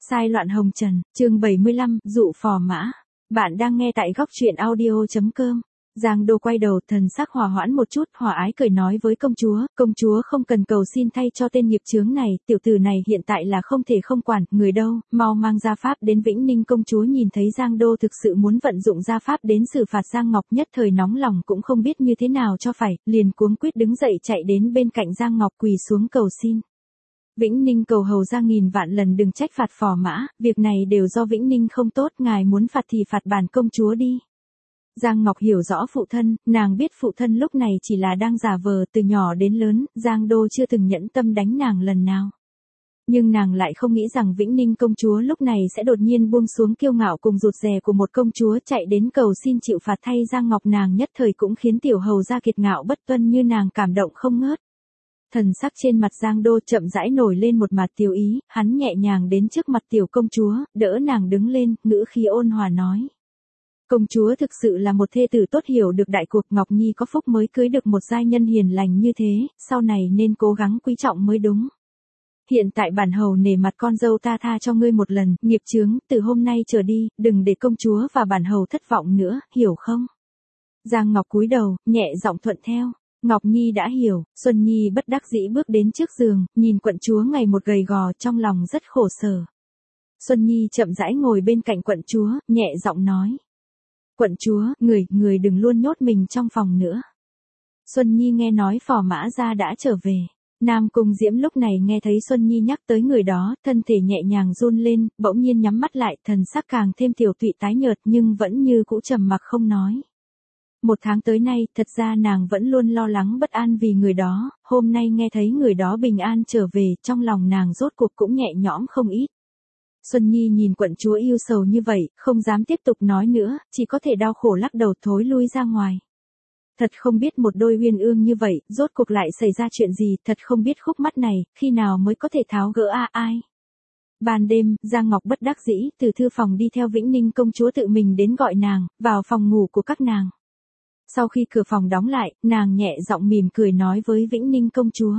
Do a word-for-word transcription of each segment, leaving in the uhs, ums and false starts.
Sai loạn hồng trần, chương bảy mươi lăm, dụ phò mã. Bạn đang nghe tại góc truyện audio chấm com. Giang Đô quay đầu, thần sắc hòa hoãn một chút, hòa ái cười nói với công chúa, công chúa không cần cầu xin thay cho tên nghiệp chướng này, tiểu tử này hiện tại là không thể không quản, người đâu, mau mang gia pháp đến Vĩnh Ninh. Công chúa nhìn thấy Giang Đô thực sự muốn vận dụng gia pháp đến xử phạt Giang Ngọc, nhất thời nóng lòng cũng không biết như thế nào cho phải, liền cuống quyết đứng dậy chạy đến bên cạnh Giang Ngọc quỳ xuống cầu xin. Vĩnh Ninh cầu hầu ra nghìn vạn lần đừng trách phạt phò mã, việc này đều do Vĩnh Ninh không tốt, ngài muốn phạt thì phạt bản công chúa đi. Giang Ngọc hiểu rõ phụ thân, nàng biết phụ thân lúc này chỉ là đang giả vờ, từ nhỏ đến lớn, Giang Đô chưa từng nhẫn tâm đánh nàng lần nào. Nhưng nàng lại không nghĩ rằng Vĩnh Ninh công chúa lúc này sẽ đột nhiên buông xuống kiêu ngạo cùng rụt rè của một công chúa chạy đến cầu xin chịu phạt thay Giang Ngọc, nàng nhất thời cũng khiến tiểu hầu ra kiệt ngạo bất tuân như nàng cảm động không ngớt. Thần sắc trên mặt Giang Đô chậm rãi nổi lên một mặt tiêu ý, hắn nhẹ nhàng đến trước mặt tiểu công chúa, đỡ nàng đứng lên, ngữ khí ôn hòa nói. Công chúa thực sự là một thê tử tốt, hiểu được đại cuộc, Ngọc Nhi có phúc mới cưới được một giai nhân hiền lành như thế, sau này nên cố gắng quý trọng mới đúng. Hiện tại bản hầu nể mặt con dâu ta tha cho ngươi một lần, nghiệp chướng, từ hôm nay trở đi, đừng để công chúa và bản hầu thất vọng nữa, hiểu không? Giang Ngọc cúi đầu, nhẹ giọng thuận theo. Ngọc Nhi đã hiểu, Xuân Nhi bất đắc dĩ bước đến trước giường, nhìn quận chúa ngày một gầy gò, trong lòng rất khổ sở. Xuân Nhi chậm rãi ngồi bên cạnh quận chúa, nhẹ giọng nói. Quận chúa, người, người đừng luôn nhốt mình trong phòng nữa. Xuân Nhi nghe nói phò mã gia đã trở về. Nam Cung Diễm lúc này nghe thấy Xuân Nhi nhắc tới người đó, thân thể nhẹ nhàng run lên, bỗng nhiên nhắm mắt lại, thần sắc càng thêm tiểu tụy tái nhợt nhưng vẫn như cũ trầm mặc không nói. Một tháng tới nay, thật ra nàng vẫn luôn lo lắng bất an vì người đó, hôm nay nghe thấy người đó bình an trở về, trong lòng nàng rốt cuộc cũng nhẹ nhõm không ít. Xuân Nhi nhìn quận chúa yêu sầu như vậy, không dám tiếp tục nói nữa, chỉ có thể đau khổ lắc đầu thối lui ra ngoài. Thật không biết một đôi uyên ương như vậy, rốt cuộc lại xảy ra chuyện gì, thật không biết khúc mắc này, khi nào mới có thể tháo gỡ a ai. Ban đêm, Giang Ngọc bất đắc dĩ, từ thư phòng đi theo Vĩnh Ninh công chúa tự mình đến gọi nàng, vào phòng ngủ của các nàng. Sau khi cửa phòng đóng lại, nàng nhẹ giọng mỉm cười nói với Vĩnh Ninh công chúa.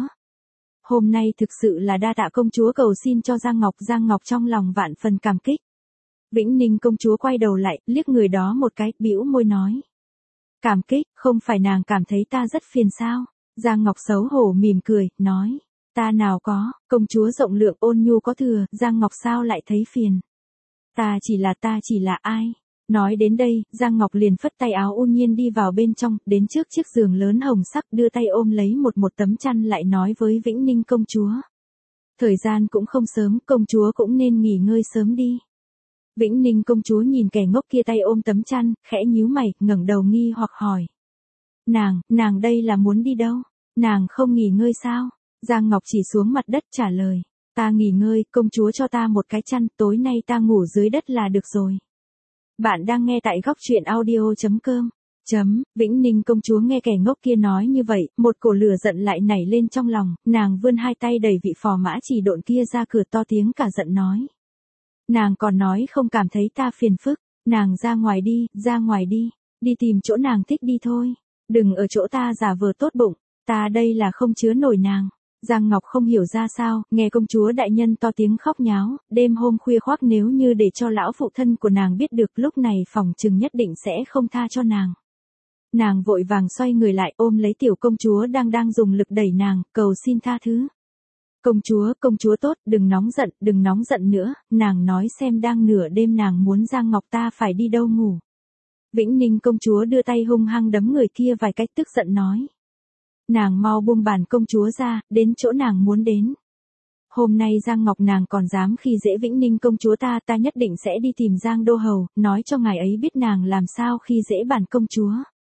Hôm nay thực sự là đa tạ công chúa cầu xin cho Giang Ngọc, Giang Ngọc trong lòng vạn phần cảm kích. Vĩnh Ninh công chúa quay đầu lại, liếc người đó một cái, bĩu môi nói. Cảm kích, không phải nàng cảm thấy ta rất phiền sao? Giang Ngọc xấu hổ mỉm cười, nói. Ta nào có, công chúa rộng lượng ôn nhu có thừa, Giang Ngọc sao lại thấy phiền? Ta chỉ là ta chỉ là ai? Nói đến đây, Giang Ngọc liền phất tay áo ôn nhiên đi vào bên trong, đến trước chiếc giường lớn hồng sắc, đưa tay ôm lấy một một tấm chăn lại nói với Vĩnh Ninh công chúa. Thời gian cũng không sớm, công chúa cũng nên nghỉ ngơi sớm đi. Vĩnh Ninh công chúa nhìn kẻ ngốc kia tay ôm tấm chăn, khẽ nhíu mày, ngẩng đầu nghi hoặc hỏi. Nàng, nàng đây là muốn đi đâu? Nàng không nghỉ ngơi sao? Giang Ngọc chỉ xuống mặt đất trả lời. Ta nghỉ ngơi, công chúa cho ta một cái chăn, tối nay ta ngủ dưới đất là được rồi. Bạn đang nghe tại góc truyện audio chấm com. Chấm, Vĩnh Ninh công chúa nghe kẻ ngốc kia nói như vậy, một cổ lửa giận lại nảy lên trong lòng, nàng vươn hai tay đẩy vị phò mã chỉ độn kia ra cửa, to tiếng cả giận nói. Nàng còn nói không cảm thấy ta phiền phức, nàng ra ngoài đi, ra ngoài đi, đi tìm chỗ nàng thích đi thôi, đừng ở chỗ ta giả vờ tốt bụng, ta đây là không chứa nổi nàng. Giang Ngọc không hiểu ra sao, nghe công chúa đại nhân to tiếng khóc nháo, đêm hôm khuya khoác nếu như để cho lão phụ thân của nàng biết được lúc này phòng trừng nhất định sẽ không tha cho nàng. Nàng vội vàng xoay người lại ôm lấy tiểu công chúa đang đang dùng lực đẩy nàng, cầu xin tha thứ. Công chúa, công chúa tốt, đừng nóng giận, đừng nóng giận nữa, nàng nói xem đang nửa đêm nàng muốn Giang Ngọc ta phải đi đâu ngủ. Vĩnh Ninh công chúa đưa tay hung hăng đấm người kia vài cách tức giận nói. Nàng mau buông bản công chúa ra, đến chỗ nàng muốn đến. Hôm nay Giang Ngọc nàng còn dám khi dễ Vĩnh Ninh công chúa ta, ta nhất định sẽ đi tìm Giang Đô Hầu, nói cho ngài ấy biết nàng làm sao khi dễ bản công chúa.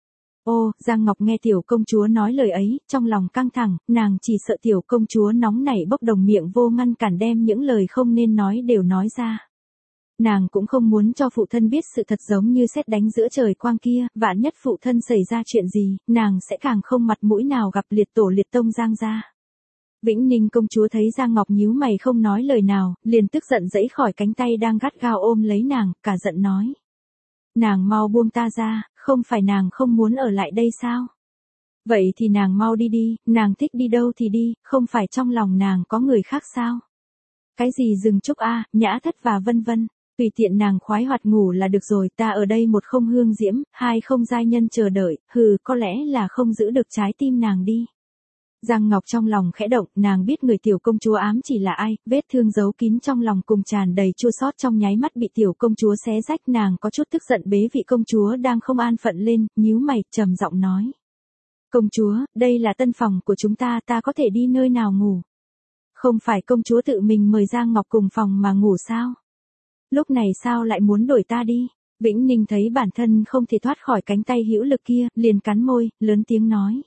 Ô, Giang Ngọc nghe tiểu công chúa nói lời ấy, trong lòng căng thẳng, nàng chỉ sợ tiểu công chúa nóng nảy bốc đồng miệng vô ngăn cản đem những lời không nên nói đều nói ra. Nàng cũng không muốn cho phụ thân biết sự thật giống như sét đánh giữa trời quang kia, vạn nhất phụ thân xảy ra chuyện gì, nàng sẽ càng không mặt mũi nào gặp liệt tổ liệt tông Giang gia. Vĩnh Ninh công chúa thấy Giang Ngọc nhíu mày không nói lời nào, liền tức giận giãy khỏi cánh tay đang gắt gao ôm lấy nàng, cả giận nói. Nàng mau buông ta ra, không phải nàng không muốn ở lại đây sao? Vậy thì nàng mau đi đi, nàng thích đi đâu thì đi, không phải trong lòng nàng có người khác sao? Cái gì rừng trúc a, nhã thất và vân vân. Tùy tiện nàng khoái hoạt ngủ là được rồi, ta ở đây một không hương diễm, hai không giai nhân chờ đợi, hừ, có lẽ là không giữ được trái tim nàng đi. Giang Ngọc trong lòng khẽ động, nàng biết người tiểu công chúa ám chỉ là ai, vết thương giấu kín trong lòng cùng tràn đầy chua xót trong nháy mắt bị tiểu công chúa xé rách, nàng có chút tức giận bế vị công chúa đang không an phận lên, nhíu mày, trầm giọng nói. Công chúa, đây là tân phòng của chúng ta, ta có thể đi nơi nào ngủ? Không phải công chúa tự mình mời Giang Ngọc cùng phòng mà ngủ sao? Lúc này sao lại muốn đổi ta đi? Vĩnh Ninh thấy bản thân không thể thoát khỏi cánh tay hữu lực kia, liền cắn môi, lớn tiếng nói.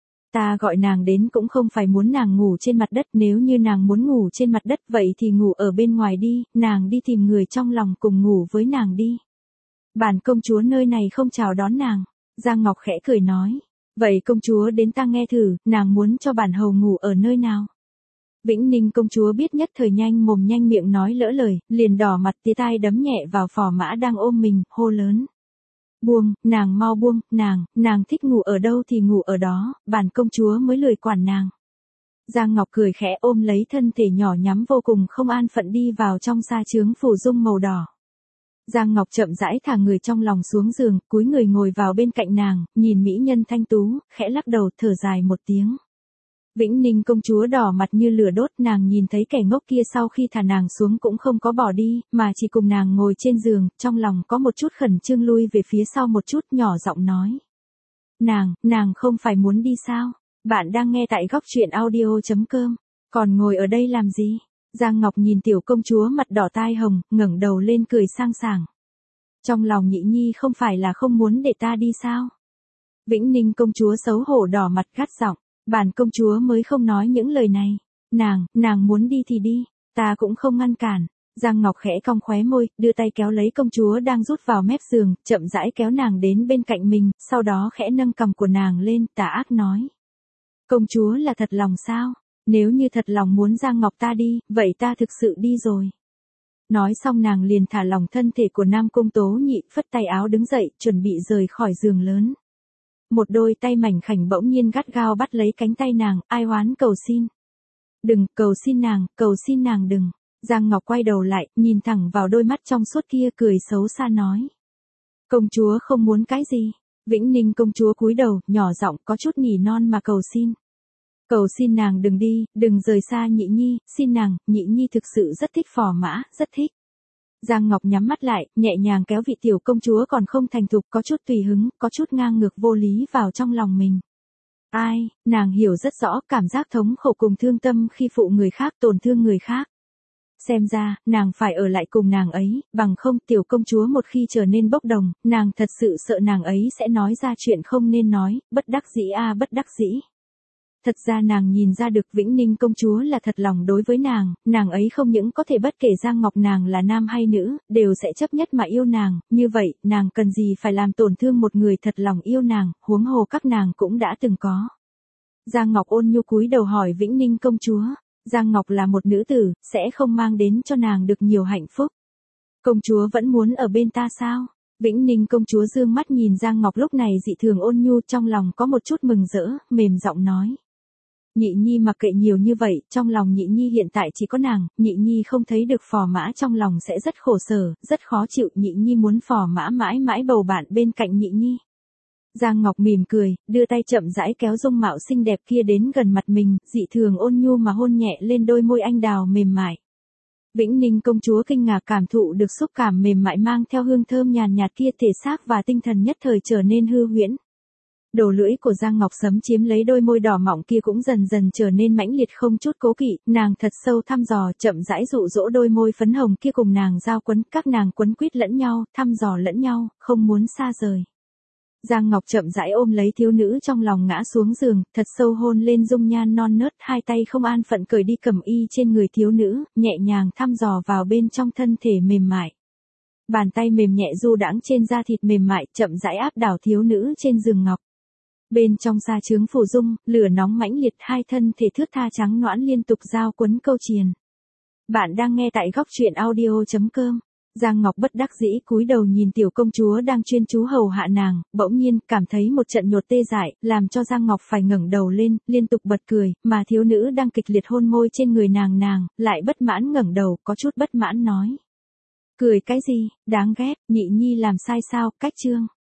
Ta gọi nàng đến cũng không phải muốn nàng ngủ trên mặt đất, nếu như nàng muốn ngủ trên mặt đất vậy thì ngủ ở bên ngoài đi, nàng đi tìm người trong lòng cùng ngủ với nàng đi. Bản công chúa nơi này không chào đón nàng. Giang Ngọc khẽ cười nói. Vậy công chúa đến ta nghe thử, nàng muốn cho bản hầu ngủ ở nơi nào? Vĩnh Ninh công chúa biết nhất thời nhanh mồm nhanh miệng nói lỡ lời, liền đỏ mặt tía tai đấm nhẹ vào phò mã đang ôm mình, hô lớn. Buông, nàng mau buông, nàng, nàng thích ngủ ở đâu thì ngủ ở đó, bản công chúa mới lười quản nàng. Giang Ngọc cười khẽ ôm lấy thân thể nhỏ nhắm vô cùng không an phận đi vào trong sa chướng phủ dung màu đỏ. Giang Ngọc chậm rãi thả người trong lòng xuống giường, cúi người ngồi vào bên cạnh nàng, nhìn mỹ nhân thanh tú, khẽ lắc đầu thở dài một tiếng. Vĩnh Ninh công chúa đỏ mặt như lửa đốt, nàng nhìn thấy kẻ ngốc kia sau khi thả nàng xuống cũng không có bỏ đi, mà chỉ cùng nàng ngồi trên giường, trong lòng có một chút khẩn trương lui về phía sau một chút nhỏ giọng nói. Nàng, nàng không phải muốn đi sao? Bạn đang nghe tại góc truyện audio chấm com, còn ngồi ở đây làm gì? Giang Ngọc nhìn tiểu công chúa mặt đỏ tai hồng, ngẩng đầu lên cười sang sảng. Trong lòng Nhị Nhi không phải là không muốn để ta đi sao? Vĩnh Ninh công chúa xấu hổ đỏ mặt gắt giọng. Bản công chúa mới không nói những lời này. Nàng, nàng muốn đi thì đi, ta cũng không ngăn cản. Giang Ngọc khẽ cong khóe môi, đưa tay kéo lấy công chúa đang rút vào mép giường, chậm rãi kéo nàng đến bên cạnh mình, sau đó khẽ nâng cằm của nàng lên, tà ác nói. Công chúa là thật lòng sao? Nếu như thật lòng muốn Giang Ngọc ta đi, vậy ta thực sự đi rồi. Nói xong nàng liền thả lỏng thân thể của Nam Cung Tố Nhị, phất tay áo đứng dậy, chuẩn bị rời khỏi giường lớn. Một đôi tay mảnh khảnh bỗng nhiên gắt gao bắt lấy cánh tay nàng, ai oán cầu xin. Đừng, cầu xin nàng, cầu xin nàng đừng. Giang Ngọc quay đầu lại, nhìn thẳng vào đôi mắt trong suốt kia cười xấu xa nói. Công chúa không muốn cái gì? Vĩnh Ninh công chúa cúi đầu, nhỏ giọng có chút nỉ non mà cầu xin. Cầu xin nàng đừng đi, đừng rời xa Nhị Nhi, xin nàng, Nhị Nhi thực sự rất thích phò mã, rất thích. Giang Ngọc nhắm mắt lại, nhẹ nhàng kéo vị tiểu công chúa còn không thành thục có chút tùy hứng, có chút ngang ngược vô lý vào trong lòng mình. Ai, nàng hiểu rất rõ cảm giác thống khổ cùng thương tâm khi phụ người khác tổn thương người khác. Xem ra, nàng phải ở lại cùng nàng ấy, bằng không tiểu công chúa một khi trở nên bốc đồng, nàng thật sự sợ nàng ấy sẽ nói ra chuyện không nên nói, bất đắc dĩ a bất đắc dĩ. Thật ra nàng nhìn ra được Vĩnh Ninh công chúa là thật lòng đối với nàng, nàng ấy không những có thể bất kể Giang Ngọc nàng là nam hay nữ, đều sẽ chấp nhất mà yêu nàng, như vậy, nàng cần gì phải làm tổn thương một người thật lòng yêu nàng, huống hồ các nàng cũng đã từng có. Giang Ngọc ôn nhu cúi đầu hỏi Vĩnh Ninh công chúa, Giang Ngọc là một nữ tử, sẽ không mang đến cho nàng được nhiều hạnh phúc. Công chúa vẫn muốn ở bên ta sao? Vĩnh Ninh công chúa dương mắt nhìn Giang Ngọc lúc này dị thường ôn nhu trong lòng có một chút mừng rỡ, mềm giọng nói. Nhị Nhi mặc kệ nhiều như vậy, trong lòng Nhị Nhi hiện tại chỉ có nàng, Nhị Nhi không thấy được phò mã trong lòng sẽ rất khổ sở, rất khó chịu, Nhị Nhi muốn phò mã mãi mãi bầu bạn bên cạnh Nhị Nhi. Giang Ngọc mỉm cười, đưa tay chậm rãi kéo dung mạo xinh đẹp kia đến gần mặt mình, dị thường ôn nhu mà hôn nhẹ lên đôi môi anh đào mềm mại. Vĩnh Ninh công chúa kinh ngạc cảm thụ được xúc cảm mềm mại mang theo hương thơm nhàn nhạt kia, thể xác và tinh thần nhất thời trở nên hư huyễn. Đầu lưỡi của Giang Ngọc sấm chiếm lấy đôi môi đỏ mọng kia cũng dần dần trở nên mãnh liệt không chút cố kỵ, nàng thật sâu thăm dò, chậm rãi dụ dỗ đôi môi phấn hồng kia cùng nàng giao quấn, các nàng quấn quýt lẫn nhau, thăm dò lẫn nhau, không muốn xa rời. Giang Ngọc chậm rãi ôm lấy thiếu nữ trong lòng ngã xuống giường, thật sâu hôn lên dung nhan non nớt, hai tay không an phận cởi đi cẩm y trên người thiếu nữ, nhẹ nhàng thăm dò vào bên trong thân thể mềm mại. Bàn tay mềm nhẹ du đãng trên da thịt mềm mại, chậm rãi áp đảo thiếu nữ trên giường ngọc. Bên trong sa chướng phủ dung, lửa nóng mãnh liệt, hai thân thể thướt tha trắng nõn liên tục giao quấn câu triền. Bạn đang nghe tại góc truyện audio chấm com. Giang Ngọc bất đắc dĩ cúi đầu nhìn tiểu công chúa đang chuyên chú hầu hạ nàng, bỗng nhiên cảm thấy một trận nhột tê dại, làm cho Giang Ngọc phải ngẩng đầu lên, liên tục bật cười, mà thiếu nữ đang kịch liệt hôn môi trên người nàng nàng, lại bất mãn ngẩng đầu, có chút bất mãn nói. Cười cái gì, đáng ghét, nhị nhi làm sai sao, cách trương.